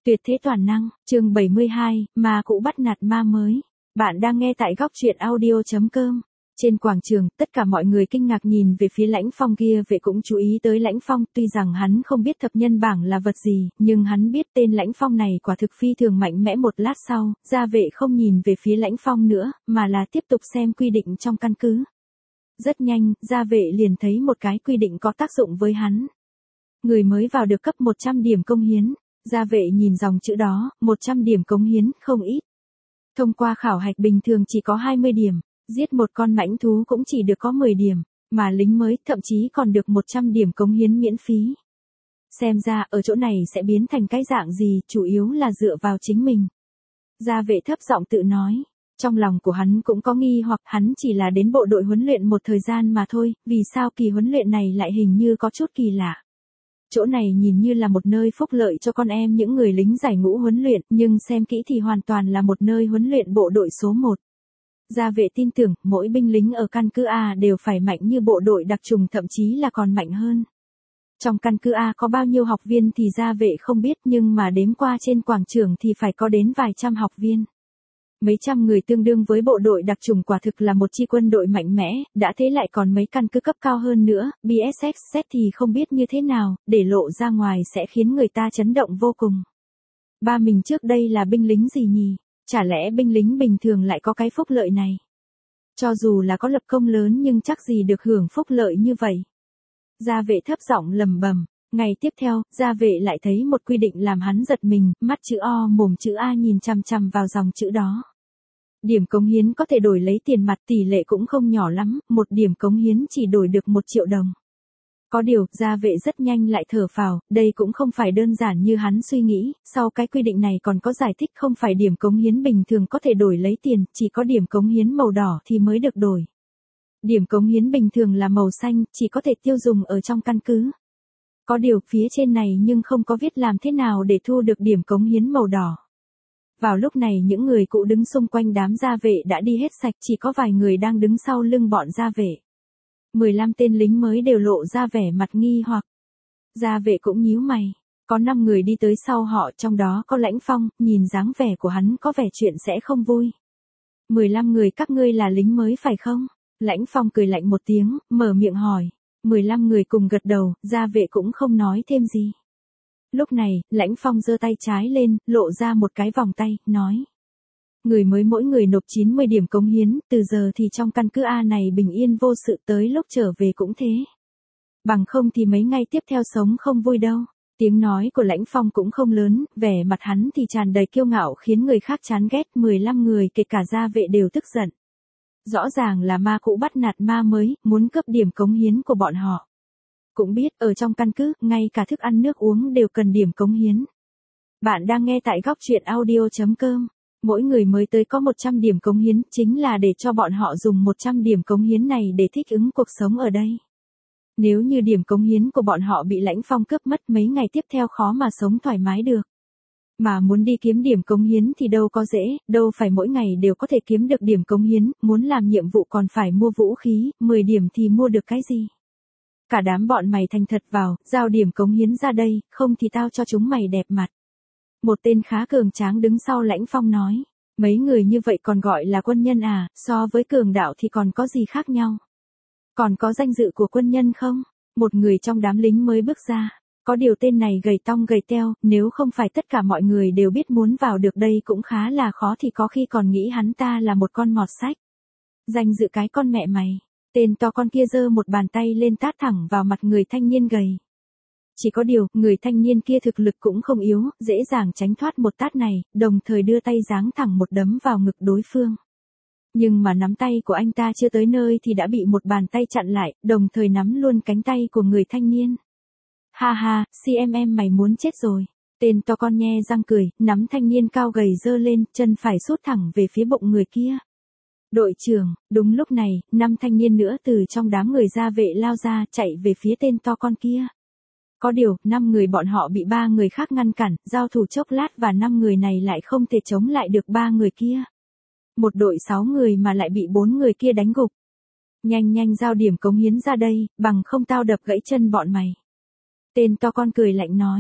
Tuyệt thế toàn năng, chương 72, ma cũ bắt nạt ma mới. Bạn đang nghe tại góc truyện audio.com. Trên quảng trường, tất cả mọi người kinh ngạc nhìn về phía Lãnh Phong kia, vệ cũng chú ý tới Lãnh Phong, tuy rằng hắn không biết thập nhân bảng là vật gì, nhưng hắn biết tên Lãnh Phong này quả thực phi thường mạnh mẽ. Một lát sau, gia vệ không nhìn về phía Lãnh Phong nữa, mà là tiếp tục xem quy định trong căn cứ. Rất nhanh, gia vệ liền thấy một cái quy định có tác dụng với hắn. Người mới vào được cấp 100 điểm công hiến. Gia vệ nhìn dòng chữ đó, 100 điểm cống hiến, không ít. Thông qua khảo hạch bình thường chỉ có 20 điểm, giết một con mãnh thú cũng chỉ được có 10 điểm, mà lính mới thậm chí còn được 100 điểm cống hiến miễn phí. Xem ra ở chỗ này sẽ biến thành cái dạng gì, chủ yếu là dựa vào chính mình. Gia vệ thấp giọng tự nói, trong lòng của hắn cũng có nghi hoặc hắn chỉ là đến bộ đội huấn luyện một thời gian mà thôi, vì sao kỳ huấn luyện này lại hình như có chút kỳ lạ. Chỗ này nhìn như là một nơi phúc lợi cho con em những người lính giải ngũ huấn luyện, nhưng xem kỹ thì hoàn toàn là một nơi huấn luyện bộ đội số 1. Gia vệ tin tưởng, mỗi binh lính ở căn cứ A đều phải mạnh như bộ đội đặc trùng, thậm chí là còn mạnh hơn. Trong căn cứ A có bao nhiêu học viên thì gia vệ không biết, nhưng mà đếm qua trên quảng trường thì phải có đến vài trăm học viên. Mấy trăm người tương đương với bộ đội đặc trùng, quả thực là một chi quân đội mạnh mẽ, đã thế lại còn mấy căn cứ cấp cao hơn nữa, BSX xét thì không biết như thế nào, để lộ ra ngoài sẽ khiến người ta chấn động vô cùng. Ba mình trước đây là binh lính gì nhỉ? Chả lẽ binh lính bình thường lại có cái phúc lợi này? Cho dù là có lập công lớn nhưng chắc gì được hưởng phúc lợi như vậy. Gia vệ thấp giọng lầm bầm. Ngày tiếp theo, gia vệ lại thấy một quy định làm hắn giật mình, mắt chữ O mồm chữ A nhìn chằm chằm vào dòng chữ đó. Điểm cống hiến có thể đổi lấy tiền mặt, tỷ lệ cũng không nhỏ lắm, một điểm cống hiến chỉ đổi được 1 triệu đồng. Có điều, gia vệ rất nhanh lại thở phào, đây cũng không phải đơn giản như hắn suy nghĩ, sau cái quy định này còn có giải thích, không phải điểm cống hiến bình thường có thể đổi lấy tiền, chỉ có điểm cống hiến màu đỏ thì mới được đổi. Điểm cống hiến bình thường là màu xanh, chỉ có thể tiêu dùng ở trong căn cứ. Có điều, phía trên này nhưng không có viết làm thế nào để thu được điểm cống hiến màu đỏ. Vào lúc này những người cũ đứng xung quanh đám gia vệ đã đi hết sạch, chỉ có vài người đang đứng sau lưng bọn gia vệ. 15 tên lính mới đều lộ ra vẻ mặt nghi hoặc. Gia vệ cũng nhíu mày. Có 5 người đi tới sau họ, trong đó có Lãnh Phong, nhìn dáng vẻ của hắn có vẻ chuyện sẽ không vui. 15 người các ngươi là lính mới phải không? Lãnh Phong cười lạnh một tiếng, mở miệng hỏi. 15 người cùng gật đầu, gia vệ cũng không nói thêm gì. Lúc này, Lãnh Phong giơ tay trái lên, lộ ra một cái vòng tay, nói. Người mới mỗi người nộp 90 điểm cống hiến, từ giờ thì trong căn cứ A này bình yên vô sự, tới lúc trở về cũng thế. Bằng không thì mấy ngày tiếp theo sống không vui đâu. Tiếng nói của Lãnh Phong cũng không lớn, vẻ mặt hắn thì tràn đầy kiêu ngạo khiến người khác chán ghét. 15 người kể cả gia vệ đều tức giận. Rõ ràng là ma cũ bắt nạt ma mới, muốn cướp điểm cống hiến của bọn họ. Cũng biết, ở trong căn cứ, ngay cả thức ăn nước uống đều cần điểm cống hiến. Bạn đang nghe tại góc truyện audio.com. Mỗi người mới tới có 100 điểm cống hiến, chính là để cho bọn họ dùng 100 điểm cống hiến này để thích ứng cuộc sống ở đây. Nếu như điểm cống hiến của bọn họ bị Lãnh Phong cướp mất, mấy ngày tiếp theo khó mà sống thoải mái được. Mà muốn đi kiếm điểm cống hiến thì đâu có dễ, đâu phải mỗi ngày đều có thể kiếm được điểm cống hiến, muốn làm nhiệm vụ còn phải mua vũ khí, 10 điểm thì mua được cái gì. Cả đám bọn mày thành thật vào, giao điểm cống hiến ra đây, không thì tao cho chúng mày đẹp mặt. Một tên khá cường tráng đứng sau Lãnh Phong nói, mấy người như vậy còn gọi là quân nhân à, so với cường đạo thì còn có gì khác nhau. Còn có danh dự của quân nhân không? Một người trong đám lính mới bước ra, có điều tên này gầy tong gầy teo, nếu không phải tất cả mọi người đều biết muốn vào được đây cũng khá là khó thì có khi còn nghĩ hắn ta là một con mọt sách. Danh dự cái con mẹ mày. Tên to con kia giơ một bàn tay lên tát thẳng vào mặt người thanh niên gầy. Chỉ có điều, người thanh niên kia thực lực cũng không yếu, dễ dàng tránh thoát một tát này, đồng thời đưa tay giáng thẳng một đấm vào ngực đối phương. Nhưng mà nắm tay của anh ta chưa tới nơi thì đã bị một bàn tay chặn lại, đồng thời nắm luôn cánh tay của người thanh niên. Ha ha, CMM mày muốn chết rồi. Tên to con nhe răng cười, nắm thanh niên cao gầy giơ lên, chân phải sút thẳng về phía bụng người kia. Đội trưởng, đúng lúc này, 5 thanh niên nữa từ trong đám người gia vệ lao ra, chạy về phía tên to con kia. Có điều, 5 người bọn họ bị 3 người khác ngăn cản, giao thủ chốc lát và 5 người này lại không thể chống lại được 3 người kia. Một đội 6 người mà lại bị 4 người kia đánh gục. Nhanh nhanh giao điểm cống hiến ra đây, bằng không tao đập gãy chân bọn mày. Tên to con cười lạnh nói.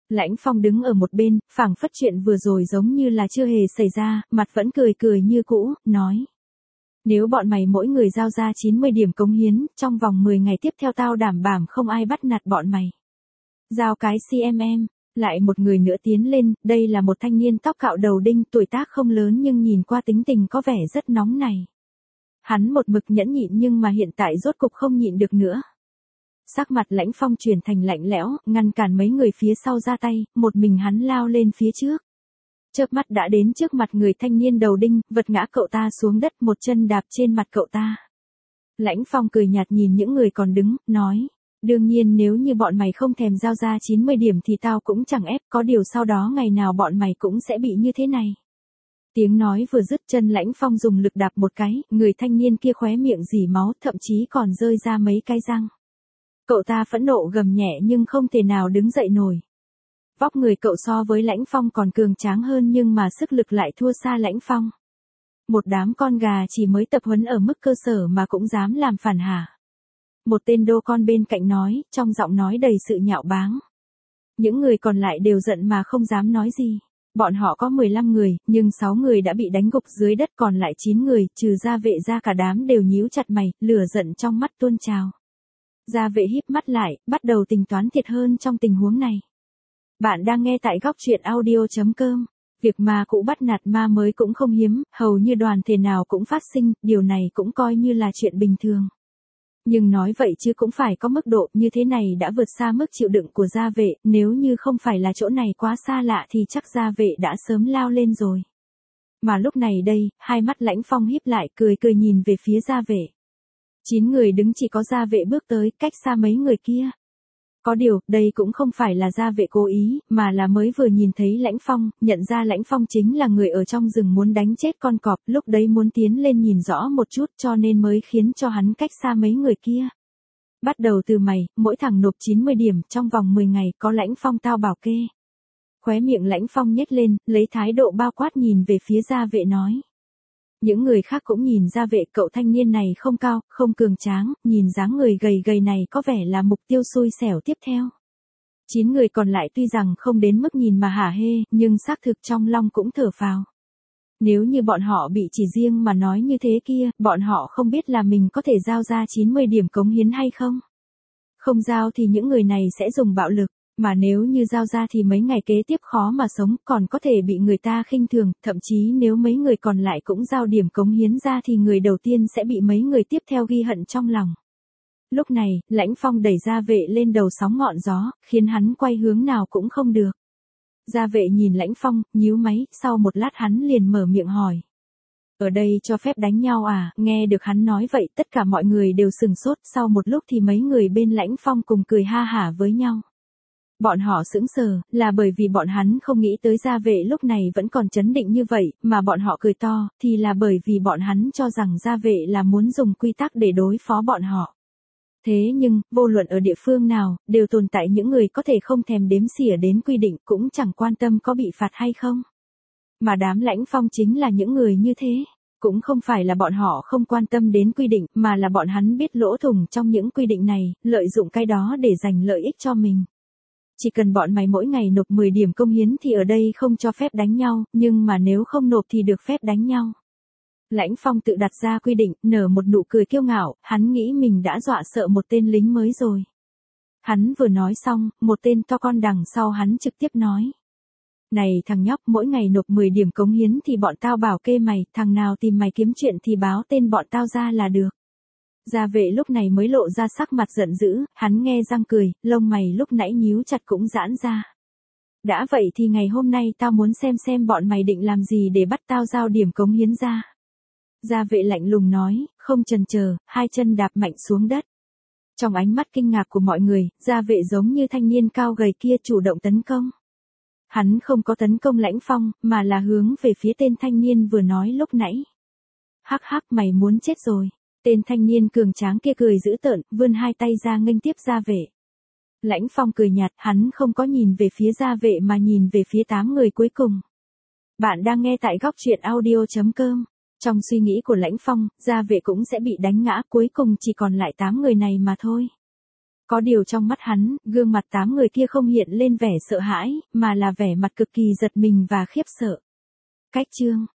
Lãnh Phong đứng ở một bên, phảng phất chuyện vừa rồi giống như là chưa hề xảy ra, mặt vẫn cười cười như cũ, nói. Nếu bọn mày mỗi người giao ra 90 điểm cống hiến, trong vòng 10 ngày tiếp theo tao đảm bảo không ai bắt nạt bọn mày. Giao cái CMM, lại một người nữa tiến lên, đây là một thanh niên tóc cạo đầu đinh, tuổi tác không lớn nhưng nhìn qua tính tình có vẻ rất nóng này. Hắn một mực nhẫn nhịn nhưng mà hiện tại rốt cục không nhịn được nữa. Sắc mặt Lãnh Phong chuyển thành lạnh lẽo, ngăn cản mấy người phía sau ra tay, một mình hắn lao lên phía trước. Chớp mắt đã đến trước mặt người thanh niên đầu đinh, vật ngã cậu ta xuống đất, một chân đạp trên mặt cậu ta. Lãnh Phong cười nhạt nhìn những người còn đứng, nói. Đương nhiên nếu như bọn mày không thèm giao ra 90 điểm thì tao cũng chẳng ép, có điều sau đó ngày nào bọn mày cũng sẽ bị như thế này. Tiếng nói vừa dứt, chân Lãnh Phong dùng lực đạp một cái, người thanh niên kia khóe miệng rỉ máu, thậm chí còn rơi ra mấy cái răng. Cậu ta phẫn nộ gầm nhẹ nhưng không thể nào đứng dậy nổi. Vóc người cậu so với Lãnh Phong còn cường tráng hơn nhưng mà sức lực lại thua xa Lãnh Phong. Một đám con gà chỉ mới tập huấn ở mức cơ sở mà cũng dám làm phản hả? Một tên đô con bên cạnh nói, trong giọng nói đầy sự nhạo báng. Những người còn lại đều giận mà không dám nói gì. Bọn họ có 15 người, nhưng 6 người đã bị đánh gục dưới đất, còn lại 9 người, trừ gia vệ ra cả đám đều nhíu chặt mày, lửa giận trong mắt tuôn trào. Gia vệ híp mắt lại, bắt đầu tính toán thiệt hơn trong tình huống này. Bạn đang nghe tại góc truyện audio.com. Việc ma cũ bắt nạt ma mới cũng không hiếm, hầu như đoàn thể nào cũng phát sinh, điều này cũng coi như là chuyện bình thường. Nhưng nói vậy chứ cũng phải có mức độ, như thế này đã vượt xa mức chịu đựng của gia vệ, nếu như không phải là chỗ này quá xa lạ thì chắc gia vệ đã sớm lao lên rồi. Mà lúc này đây, hai mắt Lãnh Phong híp lại, cười cười nhìn về phía gia vệ. 9 người đứng, chỉ có gia vệ bước tới, cách xa mấy người kia. Có điều, đây cũng không phải là gia vệ cố ý, mà là mới vừa nhìn thấy Lãnh Phong, nhận ra Lãnh Phong chính là người ở trong rừng muốn đánh chết con cọp, lúc đấy muốn tiến lên nhìn rõ một chút cho nên mới khiến cho hắn cách xa mấy người kia. Bắt đầu từ mày, mỗi thằng nộp 90 điểm, trong vòng 10 ngày, có Lãnh Phong tao bảo kê. Khóe miệng Lãnh Phong nhếch lên, lấy thái độ bao quát nhìn về phía gia vệ nói. Những người khác cũng nhìn gia vệ, cậu thanh niên này không cao, không cường tráng, nhìn dáng người gầy gầy này có vẻ là mục tiêu xui xẻo tiếp theo. 9 người còn lại tuy rằng không đến mức nhìn mà hả hê, nhưng xác thực trong lòng cũng thở phào. Nếu như bọn họ bị chỉ riêng mà nói như thế kia, bọn họ không biết là mình có thể giao ra 90 điểm cống hiến hay không. Không giao thì những người này sẽ dùng bạo lực. Mà nếu như giao ra thì mấy ngày kế tiếp khó mà sống, còn có thể bị người ta khinh thường, thậm chí nếu mấy người còn lại cũng giao điểm cống hiến ra thì người đầu tiên sẽ bị mấy người tiếp theo ghi hận trong lòng. Lúc này, Lãnh Phong đẩy gia vệ lên đầu sóng ngọn gió, khiến hắn quay hướng nào cũng không được. Gia vệ nhìn Lãnh Phong, nhíu máy, sau một lát hắn liền mở miệng hỏi. Ở đây cho phép đánh nhau à? Nghe được hắn nói vậy tất cả mọi người đều sừng sốt, sau một lúc thì mấy người bên Lãnh Phong cùng cười ha hả với nhau. Bọn họ sững sờ, là bởi vì bọn hắn không nghĩ tới gia vệ lúc này vẫn còn trấn định như vậy, mà bọn họ cười to, thì là bởi vì bọn hắn cho rằng gia vệ là muốn dùng quy tắc để đối phó bọn họ. Thế nhưng, vô luận ở địa phương nào, đều tồn tại những người có thể không thèm đếm xỉa đến quy định, cũng chẳng quan tâm có bị phạt hay không. Mà đám Lãnh Phong chính là những người như thế. Cũng không phải là bọn họ không quan tâm đến quy định, mà là bọn hắn biết lỗ thủng trong những quy định này, lợi dụng cái đó để giành lợi ích cho mình. Chỉ cần bọn mày mỗi ngày nộp 10 điểm công hiến thì ở đây không cho phép đánh nhau, nhưng mà nếu không nộp thì được phép đánh nhau. Lãnh Phong tự đặt ra quy định, nở một nụ cười kiêu ngạo, hắn nghĩ mình đã dọa sợ một tên lính mới rồi. Hắn vừa nói xong, một tên to con đằng sau hắn trực tiếp nói. Này thằng nhóc, mỗi ngày nộp 10 điểm cống hiến thì bọn tao bảo kê mày, thằng nào tìm mày kiếm chuyện thì báo tên bọn tao ra là được. Gia vệ lúc này mới lộ ra sắc mặt giận dữ, hắn nghe răng cười, lông mày lúc nãy nhíu chặt cũng giãn ra. Đã vậy thì ngày hôm nay tao muốn xem bọn mày định làm gì để bắt tao giao điểm cống hiến ra. Gia vệ lạnh lùng nói, không chần chờ, hai chân đạp mạnh xuống đất. Trong ánh mắt kinh ngạc của mọi người, gia vệ giống như thanh niên cao gầy kia chủ động tấn công. Hắn không có tấn công Lãnh Phong, mà là hướng về phía tên thanh niên vừa nói lúc nãy. Hắc hắc, mày muốn chết rồi. Tên thanh niên cường tráng kia cười dữ tợn, vươn hai tay ra nghênh tiếp gia vệ. Lãnh Phong cười nhạt, hắn không có nhìn về phía gia vệ mà nhìn về phía 8 người cuối cùng. Bạn đang nghe tại góc truyện audio.com. Trong suy nghĩ của Lãnh Phong, gia vệ cũng sẽ bị đánh ngã, cuối cùng chỉ còn lại 8 người này mà thôi. Có điều trong mắt hắn, gương mặt 8 người kia không hiện lên vẻ sợ hãi, mà là vẻ mặt cực kỳ giật mình và khiếp sợ. Cách chương